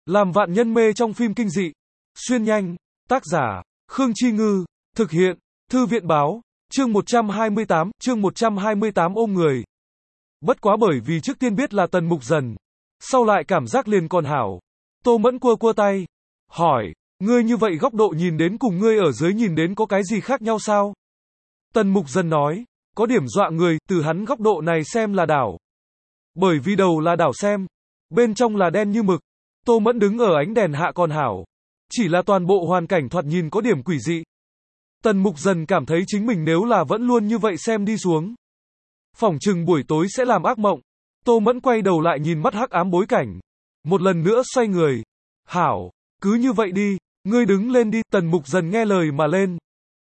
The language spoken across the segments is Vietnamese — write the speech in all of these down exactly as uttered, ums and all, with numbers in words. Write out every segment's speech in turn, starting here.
Làm vạn nhân mê trong phim kinh dị. Xuyên nhanh. Tác giả, Khương Chi Ngư. Thực hiện, Thư viện Báo. Chương một trăm hai mươi tám, chương một trăm hai mươi tám ôm người. Bất quá bởi vì trước tiên biết là Tần Mục Dần. Sau lại cảm giác liền còn hảo. Tô Mẫn cua cua tay. Hỏi, ngươi như vậy góc độ nhìn đến cùng ngươi ở dưới nhìn đến có cái gì khác nhau sao? Tần Mục Dần nói, có điểm dọa người, từ hắn góc độ này xem là đảo. Bởi vì đầu là đảo xem, bên trong là đen như mực. Tô Mẫn đứng ở ánh đèn hạ còn hảo. Chỉ là toàn bộ hoàn cảnh thoạt nhìn có điểm quỷ dị. Tần Mục Dần cảm thấy chính mình nếu là vẫn luôn như vậy xem đi xuống, phỏng chừng buổi tối sẽ làm ác mộng. Tô Mẫn quay đầu lại nhìn mắt hắc ám bối cảnh. Một lần nữa xoay người. Hảo, cứ như vậy đi, ngươi đứng lên đi. Tần Mục Dần nghe lời mà lên.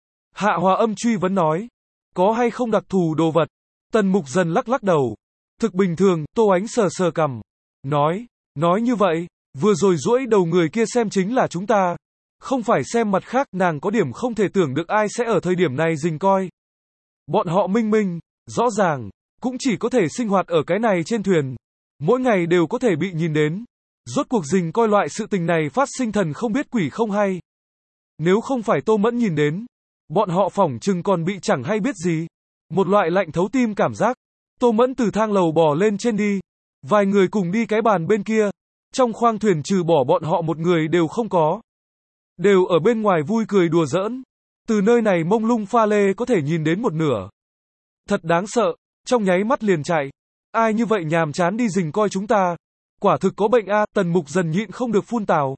Hạ Hòa Âm truy vấn nói, có hay không đặc thù đồ vật? Tần Mục Dần lắc lắc đầu. Thực bình thường. Tô Ánh sờ sờ cằm. Nói, nói như vậy, vừa rồi duỗi đầu người kia xem chính là chúng ta. Không phải xem mặt khác. Nàng có điểm không thể tưởng được ai sẽ ở thời điểm này rình coi. Bọn họ minh minh, rõ ràng, cũng chỉ có thể sinh hoạt ở cái này trên thuyền. Mỗi ngày đều có thể bị nhìn đến. Rốt cuộc rình coi loại sự tình này phát sinh thần không biết quỷ không hay. Nếu không phải Tô Mẫn nhìn đến, bọn họ phỏng chừng còn bị chẳng hay biết gì. Một loại lạnh thấu tim cảm giác. Tô Mẫn từ thang lầu bò lên trên đi. Vài người cùng đi cái bàn bên kia. Trong khoang thuyền trừ bỏ bọn họ một người đều không có. Đều ở bên ngoài vui cười đùa giỡn. Từ nơi này mông lung pha lê có thể nhìn đến một nửa. Thật đáng sợ, trong nháy mắt liền chạy. Ai như vậy nhàm chán đi rình coi chúng ta. Quả thực có bệnh a. Tần Mục Dần nhịn không được phun tào.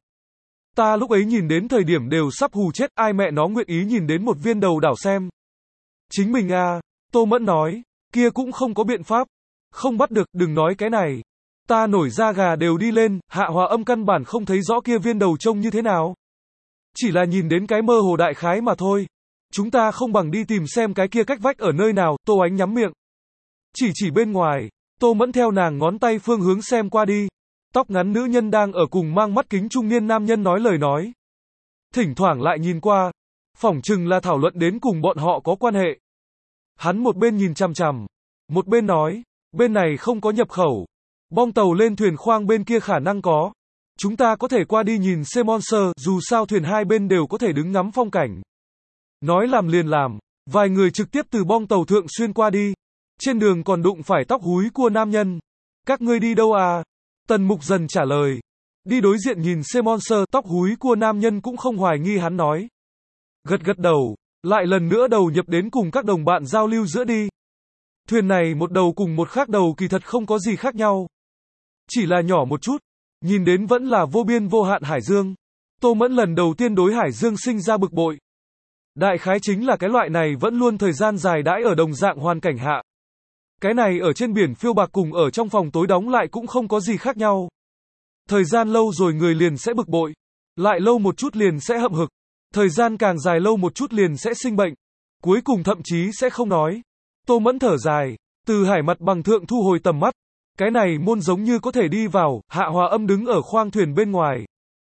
Ta lúc ấy nhìn đến thời điểm đều sắp hù chết. Ai mẹ nó nguyện ý nhìn đến một viên đầu đảo xem. Chính mình a. Tô Mẫn nói, kia cũng không có biện pháp. Không bắt được, đừng nói cái này. Ta nổi da gà đều đi lên. Hạ Hòa Âm căn bản không thấy rõ kia viên đầu trông như thế nào. Chỉ là nhìn đến cái mơ hồ đại khái mà thôi. Chúng ta không bằng đi tìm xem cái kia cách vách ở nơi nào. Tô Ánh nhắm miệng. Chỉ chỉ bên ngoài. Tô Mẫn theo nàng ngón tay phương hướng xem qua đi. Tóc ngắn nữ nhân đang ở cùng mang mắt kính trung niên nam nhân nói lời nói. Thỉnh thoảng lại nhìn qua. Phỏng chừng là thảo luận đến cùng bọn họ có quan hệ. Hắn một bên nhìn chằm chằm, một bên nói, bên này không có nhập khẩu. Bong tàu lên thuyền khoang bên kia khả năng có. Chúng ta có thể qua đi nhìn xem monster, dù sao thuyền hai bên đều có thể đứng ngắm phong cảnh. Nói làm liền làm, vài người trực tiếp từ bong tàu thượng xuyên qua đi. Trên đường còn đụng phải tóc húi cua nam nhân. Các ngươi đi đâu à? Tần Mục Dần trả lời. Đi đối diện nhìn xem monster. Tóc húi cua nam nhân cũng không hoài nghi hắn nói. Gật gật đầu, lại lần nữa đầu nhập đến cùng các đồng bạn giao lưu giữa đi. Thuyền này một đầu cùng một khác đầu kỳ thật không có gì khác nhau. Chỉ là nhỏ một chút. Nhìn đến vẫn là vô biên vô hạn hải dương. Tô Mẫn lần đầu tiên đối hải dương sinh ra bực bội. Đại khái chính là cái loại này vẫn luôn thời gian dài đãi ở đồng dạng hoàn cảnh hạ. Cái này ở trên biển phiêu bạc cùng ở trong phòng tối đóng lại cũng không có gì khác nhau. Thời gian lâu rồi người liền sẽ bực bội. Lại lâu một chút liền sẽ hậm hực. Thời gian càng dài lâu một chút liền sẽ sinh bệnh. Cuối cùng thậm chí sẽ không nói. Tô Mẫn thở dài. Từ hải mặt bằng thượng thu hồi tầm mắt. Cái này môn giống như có thể đi vào. Hạ Hòa Âm đứng ở khoang thuyền bên ngoài.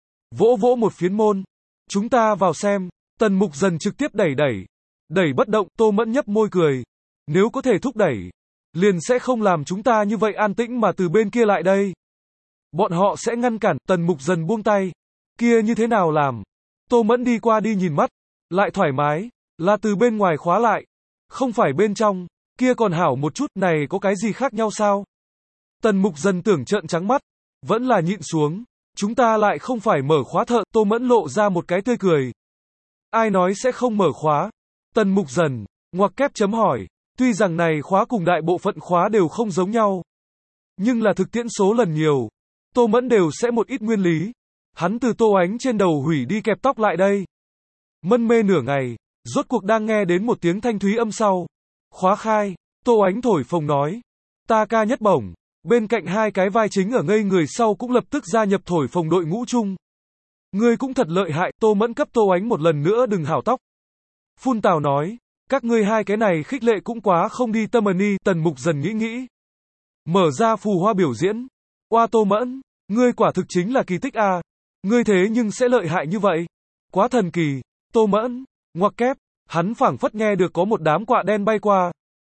Vỗ vỗ một phiến môn. Chúng ta vào xem. Tần Mục Dần trực tiếp đẩy đẩy. Đẩy bất động. Tô Mẫn nhấp môi cười. Nếu có thể thúc đẩy, liền sẽ không làm chúng ta như vậy an tĩnh mà từ bên kia lại đây. Bọn họ sẽ ngăn cản. Tần Mục Dần buông tay. Kia như thế nào làm? Tô Mẫn đi qua đi nhìn mắt. Lại thoải mái. Là từ bên ngoài khóa lại. Không phải bên trong. Kia còn hảo một chút. Này có cái gì khác nhau sao? Tần Mục Dần tưởng trợn trắng mắt. Vẫn là nhịn xuống. Chúng ta lại không phải mở khóa thợ. Tô Mẫn lộ ra một cái tươi cười. Ai nói sẽ không mở khóa? Tần Mục Dần. Ngoặc kép chấm hỏi. Tuy rằng này khóa cùng đại bộ phận khóa đều không giống nhau. Nhưng là thực tiễn số lần nhiều. Tô Mẫn đều sẽ một ít nguyên lý. Hắn từ Tô Ánh trên đầu hủy đi kẹp tóc lại đây. Mân mê nửa ngày. Rốt cuộc đang nghe đến một tiếng thanh thúy âm sau. Khóa khai. Tô Ánh thổi phồng nói. Ta ca nhất bổng. Bên cạnh hai cái vai chính ở ngây người sau cũng lập tức gia nhập thổi phồng đội ngũ chung. Ngươi cũng thật lợi hại. Tô Mẫn cấp Tô Ánh một lần nữa đừng hảo tóc. Phun tào nói. Các ngươi hai cái này khích lệ cũng quá không đi tâm ân. Tần Mục Dần nghĩ nghĩ. Mở ra phù hoa biểu diễn. Oa Tô Mẫn. Ngươi quả thực chính là kỳ tích a. Ngươi thế nhưng sẽ lợi hại như vậy. Quá thần kỳ. Tô Mẫn. Ngoặc kép. Hắn phảng phất nghe được có một đám quạ đen bay qua.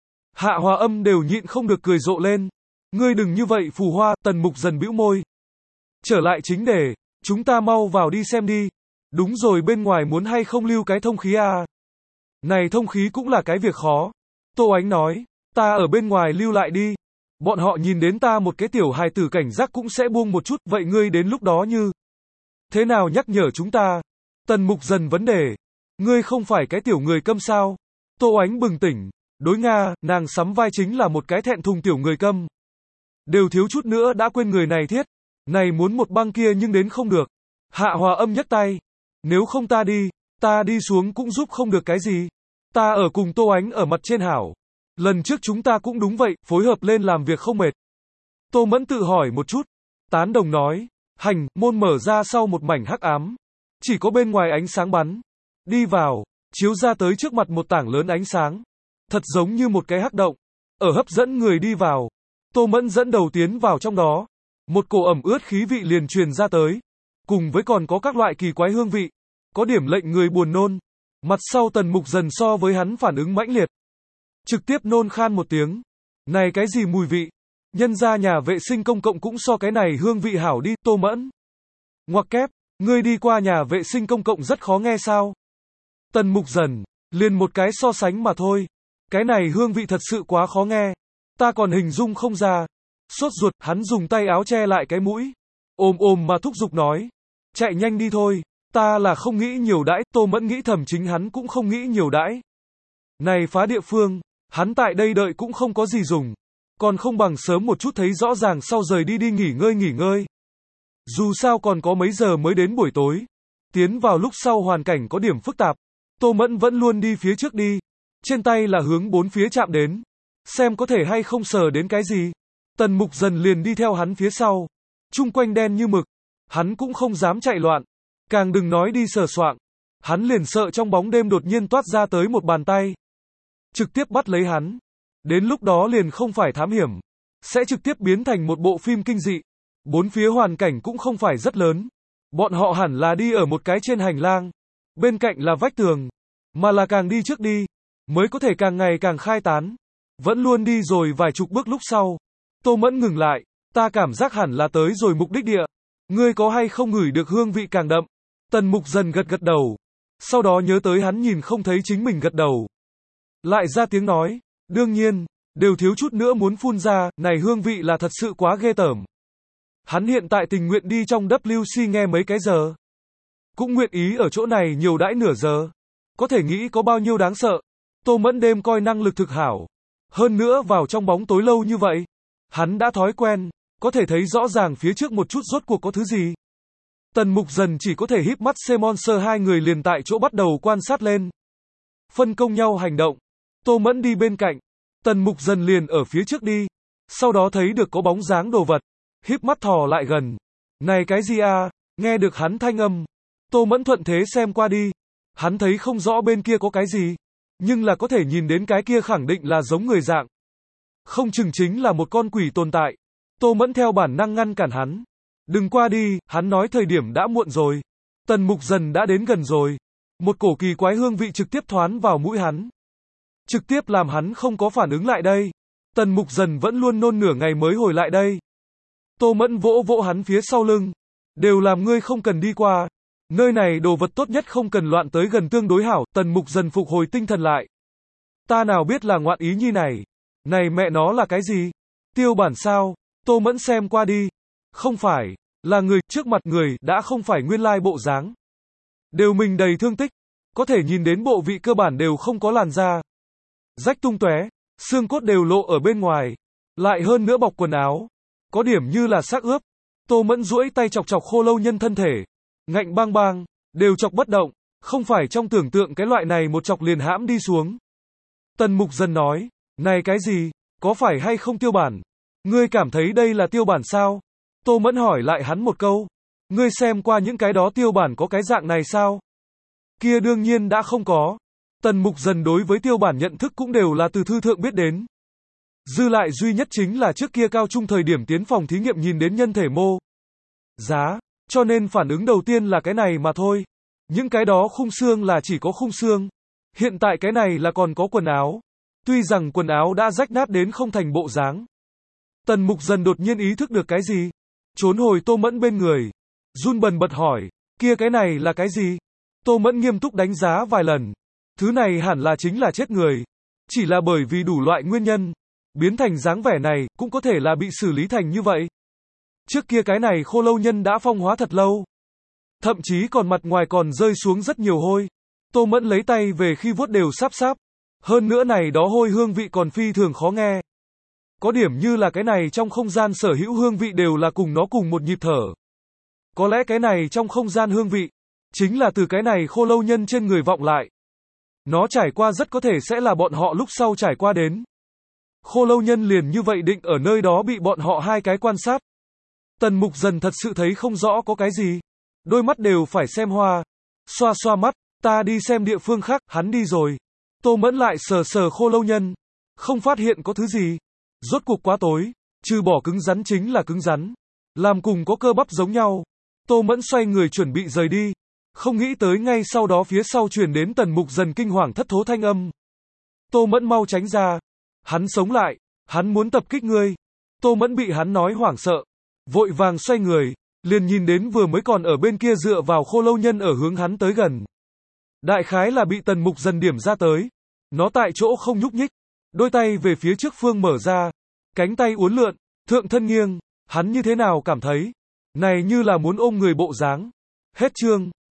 Hạ Hòa Âm đều nhịn không được cười rộ lên. Ngươi đừng như vậy phù hoa. Tần Mục Dần bĩu môi. Trở lại chính đề. Chúng ta mau vào đi xem đi. Đúng rồi, bên ngoài muốn hay không lưu cái thông khí à? Này, thông khí cũng là cái việc khó. Tô Ánh nói, ta ở bên ngoài lưu lại đi. Bọn họ nhìn đến ta một cái tiểu hài tử cảnh giác cũng sẽ buông một chút, vậy ngươi đến lúc đó như thế nào nhắc nhở chúng ta? Tần Mục Dần vấn đề. Ngươi không phải cái tiểu người câm sao? Tô Ánh bừng tỉnh. Đối Nga, nàng sắm vai chính là một cái thẹn thùng tiểu người câm. Đều thiếu chút nữa đã quên người này thiết. Này muốn một băng kia nhưng đến không được. Hạ Hòa Âm nhấc tay. Nếu không ta đi, ta đi xuống cũng giúp không được cái gì. Ta ở cùng Tô Ánh ở mặt trên hảo. Lần trước chúng ta cũng đúng vậy, phối hợp lên làm việc không mệt. Tô Mẫn tự hỏi một chút. Tán đồng nói. Hành, môn mở ra sau một mảnh hắc ám. Chỉ có bên ngoài ánh sáng bắn. Đi vào, chiếu ra tới trước mặt một tảng lớn ánh sáng. Thật giống như một cái hắc động. Ở hấp dẫn người đi vào. Tô Mẫn dẫn đầu tiến vào trong đó. Một cổ ẩm ướt khí vị liền truyền ra tới. Cùng với còn có các loại kỳ quái hương vị. Có điểm lệnh người buồn nôn. Mặt sau Tần Mục Dần so với hắn phản ứng mãnh liệt. Trực tiếp nôn khan một tiếng. Này cái gì mùi vị? Nhân ra nhà vệ sinh công cộng cũng so cái này hương vị hảo đi, Tô Mẫn. Ngoặc kép, ngươi đi qua nhà vệ sinh công cộng rất khó nghe sao? Tần Mục Dần, liền một cái so sánh mà thôi. Cái này hương vị thật sự quá khó nghe. Ta còn hình dung không ra. Sốt ruột, hắn dùng tay áo che lại cái mũi. Ôm ôm mà thúc giục nói. Chạy nhanh đi thôi. Ta là không nghĩ nhiều đãi, Tô Mẫn nghĩ thầm chính hắn cũng không nghĩ nhiều đãi. Này phá địa phương, hắn tại đây đợi cũng không có gì dùng. Còn không bằng sớm một chút thấy rõ ràng sau rời đi đi nghỉ ngơi nghỉ ngơi. Dù sao còn có mấy giờ mới đến buổi tối. Tiến vào lúc sau hoàn cảnh có điểm phức tạp. Tô Mẫn vẫn luôn đi phía trước đi. Trên tay là hướng bốn phía chạm đến. Xem có thể hay không sờ đến cái gì. Tần Mục Dần liền đi theo hắn phía sau. Chung quanh đen như mực. Hắn cũng không dám chạy loạn. Càng đừng nói đi sờ soạng. Hắn liền sợ trong bóng đêm đột nhiên toát ra tới một bàn tay. Trực tiếp bắt lấy hắn. Đến lúc đó liền không phải thám hiểm. Sẽ trực tiếp biến thành một bộ phim kinh dị. Bốn phía hoàn cảnh cũng không phải rất lớn. Bọn họ hẳn là đi ở một cái trên hành lang. Bên cạnh là vách tường. Mà là càng đi trước đi. Mới có thể càng ngày càng khai tán. Vẫn luôn đi rồi vài chục bước lúc sau. Tô Mẫn ngừng lại. Ta cảm giác hẳn là tới rồi mục đích địa. Ngươi có hay không ngửi được hương vị càng đậm? Tần Mục Dần gật gật đầu. Sau đó nhớ tới hắn nhìn không thấy chính mình gật đầu. Lại ra tiếng nói. Đương nhiên, đều thiếu chút nữa muốn phun ra, này hương vị là thật sự quá ghê tởm. Hắn hiện tại tình nguyện đi trong W C nghe mấy cái giờ. Cũng nguyện ý ở chỗ này nhiều đãi nửa giờ. Có thể nghĩ có bao nhiêu đáng sợ. Tô Mẫn đêm coi năng lực thực hảo. Hơn nữa vào trong bóng tối lâu như vậy. Hắn đã thói quen, có thể thấy rõ ràng phía trước một chút rốt cuộc có thứ gì. Tần Mục Dần chỉ có thể híp mắt xem monster, hai người liền tại chỗ bắt đầu quan sát lên. Phân công nhau hành động. Tô Mẫn đi bên cạnh. Tần Mục Dần liền ở phía trước đi. Sau đó thấy được có bóng dáng đồ vật. Híp mắt thò lại gần. Này cái gì à? Nghe được hắn thanh âm. Tô Mẫn thuận thế xem qua đi. Hắn thấy không rõ bên kia có cái gì. Nhưng là có thể nhìn đến cái kia khẳng định là giống người dạng. Không chừng chính là một con quỷ tồn tại. Tô Mẫn theo bản năng ngăn cản hắn. Đừng qua đi, hắn nói thời điểm đã muộn rồi. Tần Mục Dần đã đến gần rồi. Một cổ kỳ quái hương vị trực tiếp thoán vào mũi hắn. Trực tiếp làm hắn không có phản ứng lại đây. Tần Mục Dần vẫn luôn nôn nửa ngày mới hồi lại đây. Tô Mẫn vỗ vỗ hắn phía sau lưng. Đều làm ngươi không cần đi qua. Nơi này đồ vật tốt nhất không cần loạn tới gần tương đối hảo. Tần Mục Dần phục hồi tinh thần lại. Ta nào biết là ngoạn ý nhi này. Này mẹ nó là cái gì? Tiêu bản sao? Tô Mẫn xem qua đi. Không phải. Là người trước mặt người đã không phải nguyên lai bộ dáng. Đều mình đầy thương tích. Có thể nhìn đến bộ vị cơ bản đều không có làn da. Rách tung tóe, xương cốt đều lộ ở bên ngoài. Lại hơn nữa bọc quần áo. Có điểm như là xác ướp. Tô Mẫn duỗi tay chọc chọc khô lâu nhân thân thể. Ngạnh bang bang, đều chọc bất động. Không phải trong tưởng tượng cái loại này một chọc liền hãm đi xuống. Tần Mục Dần nói. Này cái gì, có phải hay không tiêu bản? Ngươi cảm thấy đây là tiêu bản sao? Tô Mẫn hỏi lại hắn một câu. Ngươi xem qua những cái đó tiêu bản có cái dạng này sao? Kia đương nhiên đã không có. Tần Mục Dần đối với tiêu bản nhận thức cũng đều là từ thư thượng biết đến. Dư lại duy nhất chính là trước kia cao trung thời điểm tiến phòng thí nghiệm nhìn đến nhân thể mô giá, cho nên phản ứng đầu tiên là cái này mà thôi. Những cái đó khung xương là chỉ có khung xương. Hiện tại cái này là còn có quần áo. Tuy rằng quần áo đã rách nát đến không thành bộ dáng. Tần Mục Dần đột nhiên ý thức được cái gì. Trốn hồi Tô Mẫn bên người. Run bần bật hỏi, kia cái này là cái gì? Tô Mẫn nghiêm túc đánh giá vài lần. Thứ này hẳn là chính là chết người. Chỉ là bởi vì đủ loại nguyên nhân, biến thành dáng vẻ này, cũng có thể là bị xử lý thành như vậy. Trước kia cái này khô lâu nhân đã phong hóa thật lâu. Thậm chí còn mặt ngoài còn rơi xuống rất nhiều hôi. Tô Mẫn lấy tay về khi vuốt đều sáp sáp. Hơn nữa này đó hôi hương vị còn phi thường khó nghe. Có điểm như là cái này trong không gian sở hữu hương vị đều là cùng nó cùng một nhịp thở. Có lẽ cái này trong không gian hương vị, chính là từ cái này khô lâu nhân trên người vọng lại. Nó trải qua rất có thể sẽ là bọn họ lúc sau trải qua đến. Khô lâu nhân liền như vậy định ở nơi đó bị bọn họ hai cái quan sát. Tần Mục Dần thật sự thấy không rõ có cái gì. Đôi mắt đều phải xem hoa. Xoa xoa mắt, ta đi xem địa phương khác, hắn đi rồi. Tô Mẫn lại sờ sờ khô lâu nhân. Không phát hiện có thứ gì. Rốt cuộc quá tối, trừ bỏ cứng rắn chính là cứng rắn. Làm cùng có cơ bắp giống nhau. Tô Mẫn xoay người chuẩn bị rời đi. Không nghĩ tới ngay sau đó phía sau truyền đến Tần Mục Dần kinh hoàng thất thố thanh âm. Tô Mẫn mau tránh ra. Hắn sống lại, hắn muốn tập kích ngươi. Tô Mẫn bị hắn nói hoảng sợ. Vội vàng xoay người, liền nhìn đến vừa mới còn ở bên kia dựa vào khô lâu nhân ở hướng hắn tới gần. Đại khái là bị Tần Mục Dần điểm ra tới. Nó tại chỗ không nhúc nhích. Đôi tay về phía trước phương mở ra. Cánh tay uốn lượn, thượng thân nghiêng. Hắn như thế nào cảm thấy? Này như là muốn ôm người bộ dáng. Hết chương.